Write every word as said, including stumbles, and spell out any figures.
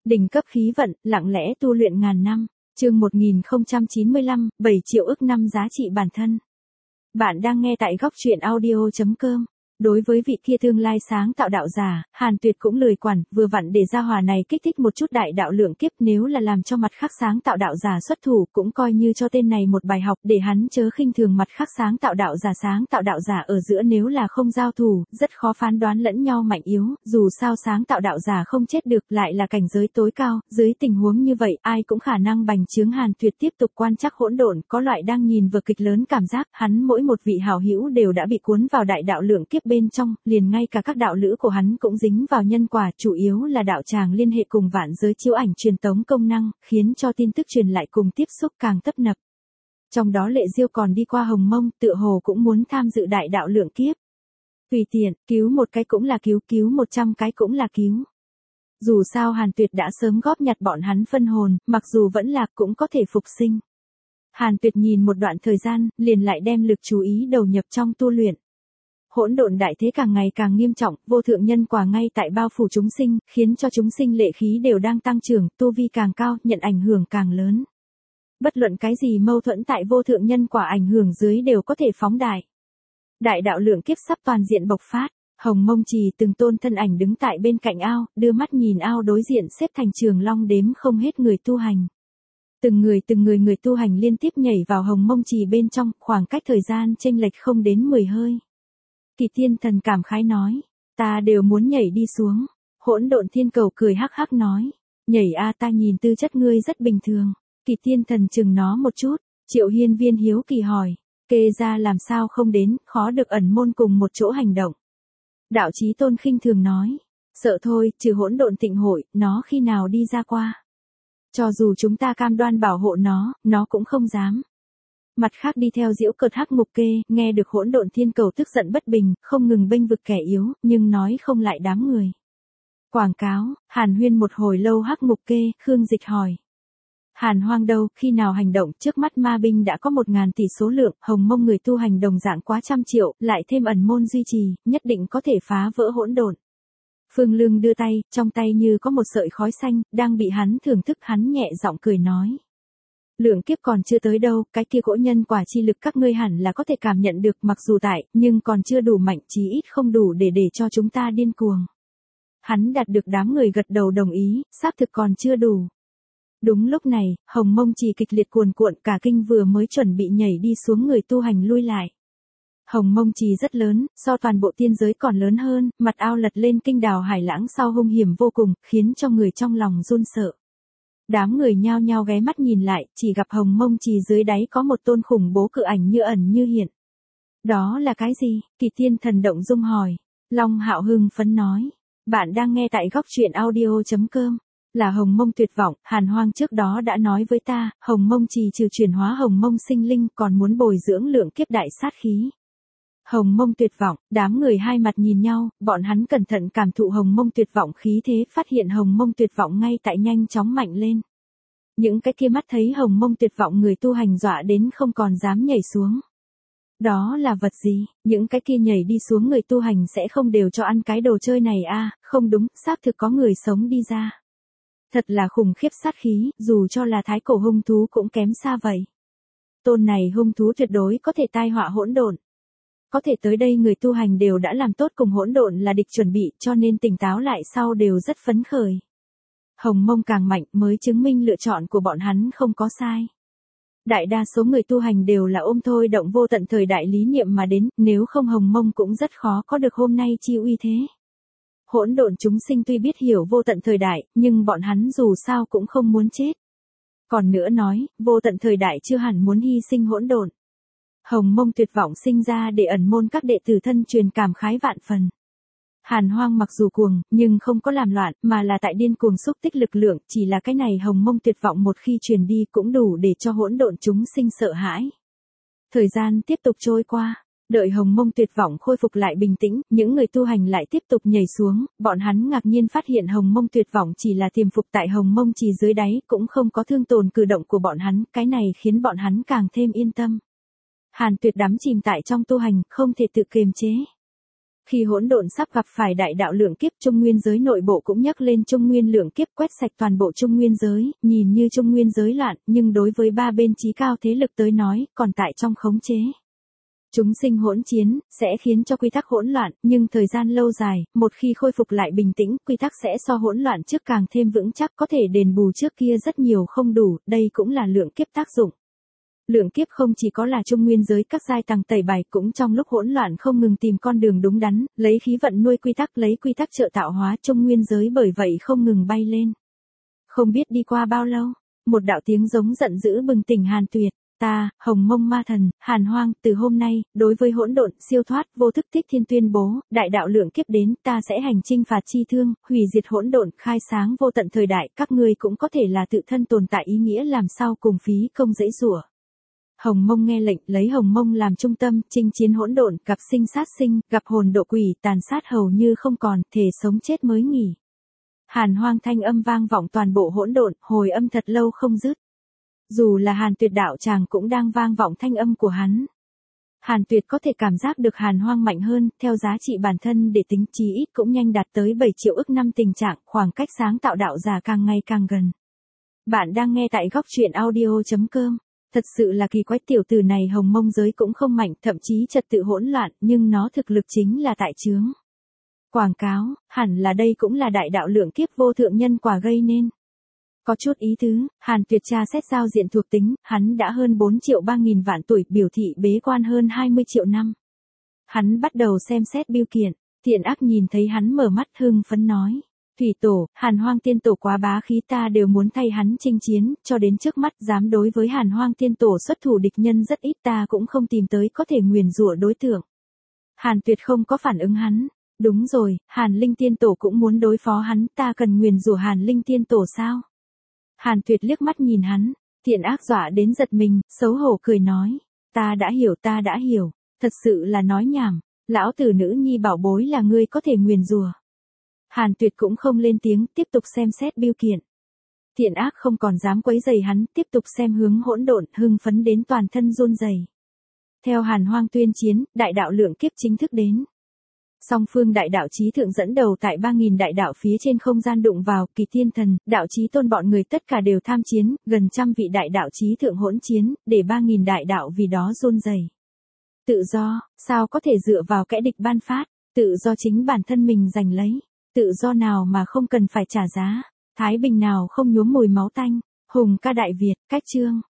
Đỉnh cấp khí vận, lặng lẽ tu luyện ngàn năm. Chương một nghìn không trăm chín mươi lăm, bảy triệu ức năm giá trị bản thân. Bạn đang nghe tại góc truyện audio chấm com. Đối với vị kia tương lai sáng tạo đạo giả, Hàn Tuyệt cũng lười quản, vừa vặn để gia hỏa này kích thích một chút đại đạo lượng kiếp, nếu là làm cho mặt khác sáng tạo đạo giả xuất thủ, cũng coi như cho tên này một bài học, để hắn chớ khinh thường mặt khác sáng tạo đạo giả. Sáng tạo đạo giả ở giữa nếu là không giao thủ, rất khó phán đoán lẫn nhau mạnh yếu, dù sao sáng tạo đạo giả không chết được, lại là cảnh giới tối cao, dưới tình huống như vậy, ai cũng khả năng bành trướng. Hàn Tuyệt tiếp tục quan trắc hỗn độn, có loại đang nhìn vở kịch lớn cảm giác, hắn mỗi một vị hảo hữu đều đã bị cuốn vào đại đạo lượng kiếp bên trong, liền ngay cả các đạo lữ của hắn cũng dính vào nhân quả, chủ yếu là đạo tràng liên hệ cùng vạn giới chiếu ảnh truyền tống công năng, khiến cho tin tức truyền lại cùng tiếp xúc càng tấp nập. Trong đó Lệ Diêu còn đi qua Hồng Mông, tựa hồ cũng muốn tham dự đại đạo lượng kiếp. Tùy tiện, cứu một cái cũng là cứu, cứu một trăm cái cũng là cứu. Dù sao Hàn Tuyệt đã sớm góp nhặt bọn hắn phân hồn, mặc dù vẫn lạc cũng có thể phục sinh. Hàn Tuyệt nhìn một đoạn thời gian, liền lại đem lực chú ý đầu nhập trong tu luyện. Hỗn độn đại thế càng ngày càng nghiêm trọng, vô thượng nhân quả ngay tại bao phủ chúng sinh, khiến cho chúng sinh lệ khí đều đang tăng trưởng, tu vi càng cao, nhận ảnh hưởng càng lớn. Bất luận cái gì mâu thuẫn tại vô thượng nhân quả ảnh hưởng dưới đều có thể phóng đại. Đại đạo lượng kiếp sắp toàn diện bộc phát, Hồng Mông Trì từng tôn thân ảnh đứng tại bên cạnh ao, đưa mắt nhìn ao đối diện xếp thành trường long đếm không hết người tu hành. Từng người từng người người tu hành liên tiếp nhảy vào Hồng Mông Trì bên trong, khoảng cách thời gian chênh lệch không đến mười hơi. Kỳ Thiên Thần cảm khái nói, ta đều muốn nhảy đi xuống. Hỗn Độn Thiên Cầu cười hắc hắc nói, nhảy a, ta nhìn tư chất ngươi rất bình thường. Kỳ Thiên Thần chừng nó một chút. Triệu Hiên Viên hiếu kỳ hỏi, kê ra làm sao không đến, khó được ẩn môn cùng một chỗ hành động. Đạo Chí Tôn khinh thường nói, sợ thôi, trừ hỗn độn tịnh hội, nó khi nào đi ra qua. Cho dù chúng ta cam đoan bảo hộ nó, nó cũng không dám. Mặt khác đi theo giễu cợt hắc ngục kê, nghe được Hỗn Độn Thiên Cầu tức giận bất bình, không ngừng bênh vực kẻ yếu, nhưng nói không lại đám người. Quảng cáo, Hàn Huyên một hồi lâu hắc ngục kê, Khương Dịch hỏi. Hàn Hoang đâu, khi nào hành động, trước mắt ma binh đã có một ngàn tỷ số lượng, Hồng Mông người tu hành đồng dạng quá trăm triệu, lại thêm ẩn môn duy trì, nhất định có thể phá vỡ hỗn độn. Phương Lương đưa tay, trong tay như có một sợi khói xanh, đang bị hắn thưởng thức, hắn nhẹ giọng cười nói. Lượng kiếp còn chưa tới đâu, cái kia cỗ nhân quả chi lực các ngươi hẳn là có thể cảm nhận được, mặc dù tại, nhưng còn chưa đủ mạnh, chí ít không đủ để để cho chúng ta điên cuồng. Hắn đạt được đám người gật đầu đồng ý, xác thực còn chưa đủ. Đúng lúc này, Hồng Mông Trì kịch liệt cuồn cuộn, cả kinh vừa mới chuẩn bị nhảy đi xuống người tu hành lui lại. Hồng Mông Trì rất lớn, so toàn bộ tiên giới còn lớn hơn, mặt ao lật lên kinh đào hải lãng sau hung hiểm vô cùng, khiến cho người trong lòng run sợ. Đám người nhao nhao ghé mắt nhìn lại, chỉ gặp Hồng Mông Trì dưới đáy có một tôn khủng bố cự ảnh như ẩn như hiện. Đó là cái gì? Kỳ Thiên Thần động dung hỏi. Long Hạo hưng phấn nói. Bạn đang nghe tại góc truyện audio chấm com. Là Hồng Mông tuyệt vọng, Hàn Hoang trước đó đã nói với ta, Hồng Mông Trì trừ chuyển hóa Hồng Mông sinh linh còn muốn bồi dưỡng lượng kiếp đại sát khí. Hồng Mông tuyệt vọng, đám người hai mặt nhìn nhau, bọn hắn cẩn thận cảm thụ Hồng Mông tuyệt vọng khí thế, phát hiện Hồng Mông tuyệt vọng ngay tại nhanh chóng mạnh lên. Những cái kia mắt thấy Hồng Mông tuyệt vọng người tu hành dọa đến không còn dám nhảy xuống. Đó là vật gì? Những cái kia nhảy đi xuống người tu hành sẽ không đều cho ăn cái đồ chơi này a? Không đúng, xác thực có người sống đi ra. Thật là khủng khiếp sát khí, dù cho là thái cổ hung thú cũng kém xa vậy. Tôn này hung thú tuyệt đối có thể tai họa hỗn độn. Có thể tới đây người tu hành đều đã làm tốt cùng hỗn độn là địch chuẩn bị, cho nên tỉnh táo lại sau đều rất phấn khởi. Hồng Mông càng mạnh mới chứng minh lựa chọn của bọn hắn không có sai. Đại đa số người tu hành đều là ôm thôi động vô tận thời đại lý niệm mà đến, nếu không Hồng Mông cũng rất khó có được hôm nay chi uy thế. Hỗn độn chúng sinh tuy biết hiểu vô tận thời đại, nhưng bọn hắn dù sao cũng không muốn chết. Còn nữa nói, vô tận thời đại chưa hẳn muốn hy sinh hỗn độn. Hồng Mông tuyệt vọng sinh ra để ẩn môn các đệ tử thân truyền cảm khái vạn phần. Hàn Hoang mặc dù cuồng, nhưng không có làm loạn, mà là tại điên cuồng xúc tích lực lượng, chỉ là cái này Hồng Mông tuyệt vọng một khi truyền đi cũng đủ để cho hỗn độn chúng sinh sợ hãi. Thời gian tiếp tục trôi qua, đợi Hồng Mông tuyệt vọng khôi phục lại bình tĩnh, những người tu hành lại tiếp tục nhảy xuống, bọn hắn ngạc nhiên phát hiện Hồng Mông tuyệt vọng chỉ là tiềm phục tại Hồng Mông Trì dưới đáy, cũng không có thương tổn cử động của bọn hắn, cái này khiến bọn hắn càng thêm yên tâm. Hàn Tuyệt đắm chìm tại trong tu hành, không thể tự kiềm chế. Khi hỗn độn sắp gặp phải đại đạo lượng kiếp, Trung Nguyên giới nội bộ cũng nhắc lên Trung Nguyên lượng kiếp quét sạch toàn bộ Trung Nguyên giới, nhìn như Trung Nguyên giới loạn, nhưng đối với ba bên chí cao thế lực tới nói, còn tại trong khống chế. Chúng sinh hỗn chiến, sẽ khiến cho quy tắc hỗn loạn, nhưng thời gian lâu dài, một khi khôi phục lại bình tĩnh, quy tắc sẽ so hỗn loạn trước càng thêm vững chắc, có thể đền bù trước kia rất nhiều không đủ, đây cũng là lượng kiếp tác dụng. Lượng kiếp không chỉ có là Trung Nguyên giới các giai tầng tẩy bài, cũng trong lúc hỗn loạn không ngừng tìm con đường đúng đắn, lấy khí vận nuôi quy tắc, lấy quy tắc trợ tạo hóa Trung Nguyên giới, bởi vậy không ngừng bay lên. Không biết đi qua bao lâu, một đạo tiếng giống giận dữ bừng tỉnh Hàn Tuyệt. Ta, Hồng Mông Ma Thần, Hàn Hoang, từ hôm nay, đối với hỗn độn, siêu thoát, vô thức Thích Thiên tuyên bố, đại đạo lượng kiếp đến, ta sẽ hành chinh phạt chi thương, hủy diệt hỗn độn, khai sáng vô tận thời đại, các ngươi cũng có thể là tự thân tồn tại, ý nghĩa làm sao cùng phí công dãy rủa. Hồng Mông nghe lệnh, lấy Hồng Mông làm trung tâm, chinh chiến hỗn độn, gặp sinh sát sinh, gặp hồn độ quỷ, tàn sát hầu như không còn, thể sống chết mới nghỉ. Hàn Hoang thanh âm vang vọng toàn bộ hỗn độn, hồi âm thật lâu không dứt. Dù là Hàn Tuyệt đạo tràng cũng đang vang vọng thanh âm của hắn. Hàn Tuyệt có thể cảm giác được Hàn Hoang mạnh hơn, theo giá trị bản thân để tính chí ít cũng nhanh đạt tới bảy triệu ức năm, tình trạng, khoảng cách sáng tạo đạo giả càng ngày càng gần. Bạn đang nghe tại góc truyện audio chấm com. Thật sự là kỳ quái, tiểu tử này Hồng Mông giới cũng không mạnh, thậm chí trật tự hỗn loạn, nhưng nó thực lực chính là tại chướng. Quảng cáo, hẳn là đây cũng là đại đạo lượng kiếp vô thượng nhân quả gây nên. Có chút ý tứ, Hàn Tuyệt tra xét giao diện thuộc tính, hắn đã hơn bốn triệu ba nghìn vạn tuổi, biểu thị bế quan hơn hai mươi triệu năm. Hắn bắt đầu xem xét bưu kiện, Thiện Ác nhìn thấy hắn mở mắt hưng phấn nói. Thủy Tổ, Hàn Hoang Tiên Tổ quá bá khí, ta đều muốn thay hắn chinh chiến, cho đến trước mắt dám đối với Hàn Hoang Tiên Tổ xuất thủ địch nhân rất ít, ta cũng không tìm tới có thể nguyền rủa đối tượng. Hàn Tuyệt không có phản ứng hắn. Đúng rồi, Hàn Linh Tiên Tổ cũng muốn đối phó hắn, ta cần nguyền rủa Hàn Linh Tiên Tổ sao? Hàn Tuyệt liếc mắt nhìn hắn, Thiện Ác dọa đến giật mình, xấu hổ cười nói. Ta đã hiểu, ta đã hiểu, thật sự là nói nhảm, lão tử nữ nhi bảo bối là ngươi có thể nguyền rủa. Hàn Tuyệt cũng không lên tiếng, tiếp tục xem xét bưu kiện. Thiện Ác không còn dám quấy rầy hắn, tiếp tục xem hướng hỗn độn, hưng phấn đến toàn thân run rẩy. Theo Hàn Hoang tuyên chiến, đại đạo lượng kiếp chính thức đến. Song phương đại đạo chí thượng dẫn đầu tại ba nghìn đại đạo phía trên không gian đụng vào, Kỳ Thiên Thần, đạo chí tôn bọn người tất cả đều tham chiến, gần trăm vị đại đạo chí thượng hỗn chiến, để ba nghìn đại đạo vì đó run rẩy. Tự do, sao có thể dựa vào kẻ địch ban phát, tự do chính bản thân mình giành lấy, tự do nào mà không cần phải trả giá, thái bình nào không nhuốm mùi máu tanh. Hùng ca Đại Việt, cách chương.